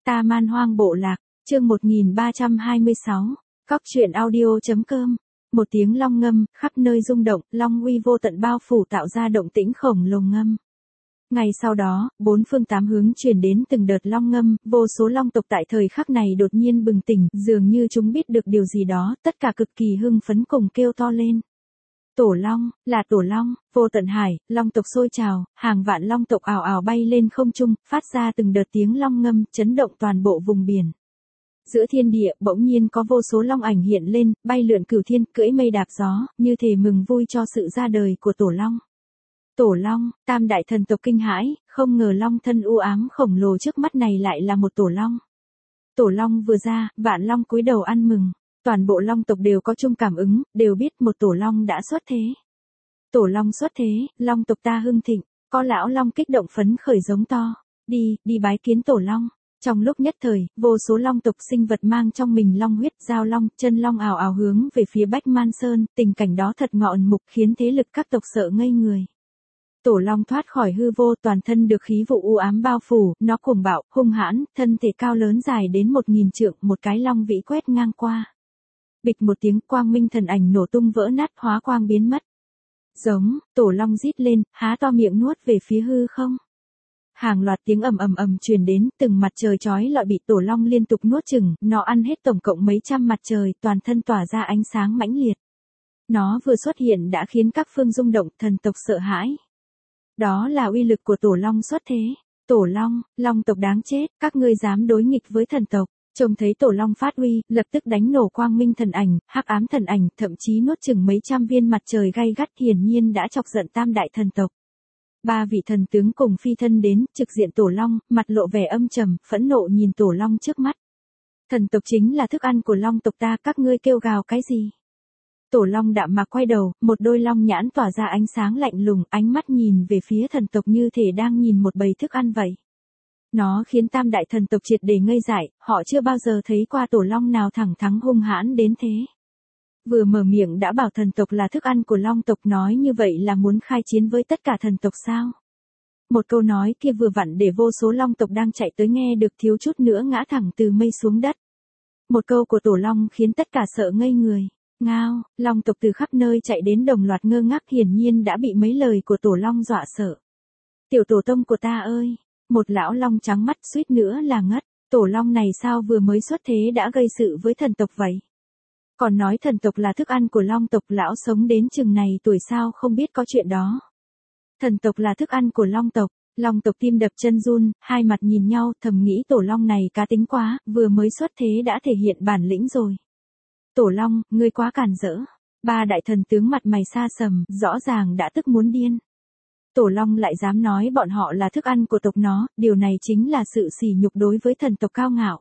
Ta Man Hoang Bộ Lạc, chương 1326, Cóc truyện audio.com. Một tiếng long ngâm, khắp nơi rung động, long uy vô tận bao phủ tạo ra động tĩnh khổng lồ ngâm. Ngày sau đó, bốn phương tám hướng truyền đến từng đợt long ngâm, vô số long tộc tại thời khắc này đột nhiên bừng tỉnh, dường như chúng biết được điều gì đó, tất cả cực kỳ hưng phấn cùng kêu to lên. Tổ long, là tổ long, vô tận hải, long tộc sôi trào, hàng vạn long tộc ào ào bay lên không trung, phát ra từng đợt tiếng long ngâm, chấn động toàn bộ vùng biển. Giữa thiên địa, bỗng nhiên có vô số long ảnh hiện lên, bay lượn cửu thiên, cưỡi mây đạp gió, như thể mừng vui cho sự ra đời của tổ long. Tổ long, tam đại thần tộc kinh hãi, không ngờ long thân u ám khổng lồ trước mắt này lại là một tổ long. Tổ long vừa ra, vạn long cúi đầu ăn mừng. Toàn bộ long tộc đều có chung cảm ứng, đều biết một tổ long đã xuất thế. Tổ long xuất thế, long tộc ta hưng thịnh, có lão long kích động phấn khởi giống to. Đi bái kiến tổ long. Trong lúc nhất thời, vô số long tộc sinh vật mang trong mình long huyết, giao long, chân long ào ào hướng về phía Bách Man Sơn, tình cảnh đó thật ngọ mục khiến thế lực các tộc sợ ngây người. Tổ long thoát khỏi hư vô, toàn thân được khí vụ u ám bao phủ, nó cuồng bạo, hung hãn, thân thể cao lớn dài đến 1000 trượng, một cái long vĩ quét ngang qua. Bịch một tiếng, quang minh thần ảnh nổ tung vỡ nát, hóa quang biến mất. Giống, tổ long rít lên, há to miệng nuốt về phía hư không. Hàng loạt tiếng ầm truyền đến, từng mặt trời chói lọi bị tổ long liên tục nuốt chửng, nó ăn hết tổng cộng mấy trăm mặt trời, toàn thân tỏa ra ánh sáng mãnh liệt. Nó vừa xuất hiện đã khiến các phương rung động, thần tộc sợ hãi. Đó là uy lực của tổ long xuất thế. Tổ long, long tộc đáng chết, các ngươi dám đối nghịch với thần tộc. Trông thấy tổ long phát uy, lập tức đánh nổ quang minh thần ảnh, hắc ám thần ảnh, thậm chí nuốt chửng mấy trăm viên mặt trời gay gắt, hiển nhiên đã chọc giận tam đại thần tộc. Ba vị thần tướng cùng phi thân đến, trực diện tổ long, mặt lộ vẻ âm trầm, phẫn nộ nhìn tổ long trước mắt. Thần tộc chính là thức ăn của long tộc ta, các ngươi kêu gào cái gì? Tổ long đạm mạc quay đầu, một đôi long nhãn tỏa ra ánh sáng lạnh lùng, ánh mắt nhìn về phía thần tộc như thể đang nhìn một bầy thức ăn vậy. Nó khiến tam đại thần tộc triệt để ngây dại, họ chưa bao giờ thấy qua tổ long nào thẳng thắn hung hãn đến thế. Vừa mở miệng đã bảo thần tộc là thức ăn của long tộc, nói như vậy là muốn khai chiến với tất cả thần tộc sao? Một câu nói kia vừa vặn để vô số long tộc đang chạy tới nghe được thiếu chút nữa ngã thẳng từ mây xuống đất. Một câu của tổ long khiến tất cả sợ ngây người. Ngao, long tộc từ khắp nơi chạy đến đồng loạt ngơ ngác, hiển nhiên đã bị mấy lời của tổ long dọa sợ. Tiểu tổ tông của ta ơi! Một lão long trắng mắt suýt nữa là ngất. Tổ long này sao vừa mới xuất thế đã gây sự với thần tộc vậy? Còn nói thần tộc là thức ăn của long tộc, lão sống đến chừng này tuổi sao không biết có chuyện đó. Thần tộc là thức ăn của long tộc tim đập chân run, hai mặt nhìn nhau, thầm nghĩ tổ long này cá tính quá, vừa mới xuất thế đã thể hiện bản lĩnh rồi. Tổ long, ngươi quá càn rỡ. Ba đại thần tướng mặt mày xa sầm, rõ ràng đã tức muốn điên. Tổ long lại dám nói bọn họ là thức ăn của tộc nó, điều này chính là sự sỉ nhục đối với thần tộc cao ngạo.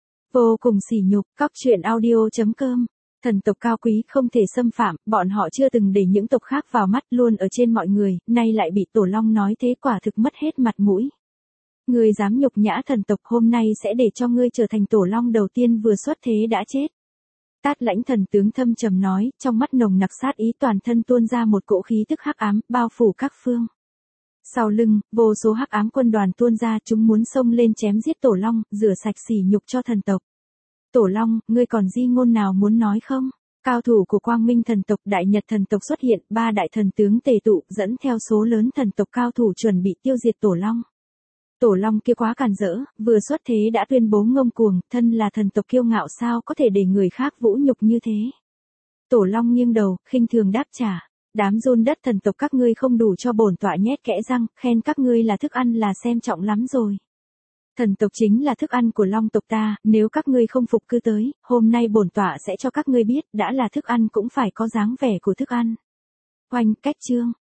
Vô cùng sỉ nhục, Cóc truyện audio.com. Thần tộc cao quý không thể xâm phạm, bọn họ chưa từng để những tộc khác vào mắt, luôn ở trên mọi người, nay lại bị tổ long nói thế, quả thực mất hết mặt mũi. Ngươi dám nhục nhã thần tộc, hôm nay sẽ để cho ngươi trở thành tổ long đầu tiên vừa xuất thế đã chết. Tát Lãnh thần tướng thâm trầm nói, trong mắt nồng nặc sát ý, toàn thân tuôn ra một cỗ khí tức hắc ám, bao phủ các phương. Sau lưng, vô số hắc ám quân đoàn tuôn ra, chúng muốn xông lên chém giết tổ long, rửa sạch sỉ nhục cho thần tộc. Tổ long, ngươi còn di ngôn nào muốn nói không? Cao thủ của quang minh thần tộc, đại nhật thần tộc xuất hiện, ba đại thần tướng tề tụ, dẫn theo số lớn thần tộc cao thủ chuẩn bị tiêu diệt tổ long. Tổ long kia quá càn rỡ, vừa xuất thế đã tuyên bố ngông cuồng, thân là thần tộc kiêu ngạo sao có thể để người khác vũ nhục như thế. Tổ long nghiêng đầu, khinh thường đáp trả. Đám run đất thần tộc các ngươi không đủ cho bổn tọa nhét kẽ răng, khen các ngươi là thức ăn là xem trọng lắm rồi. Thần tộc chính là thức ăn của long tộc ta, nếu các ngươi không phục cứ tới, hôm nay bổn tọa sẽ cho các ngươi biết, đã là thức ăn cũng phải có dáng vẻ của thức ăn. Oanh, cách chương.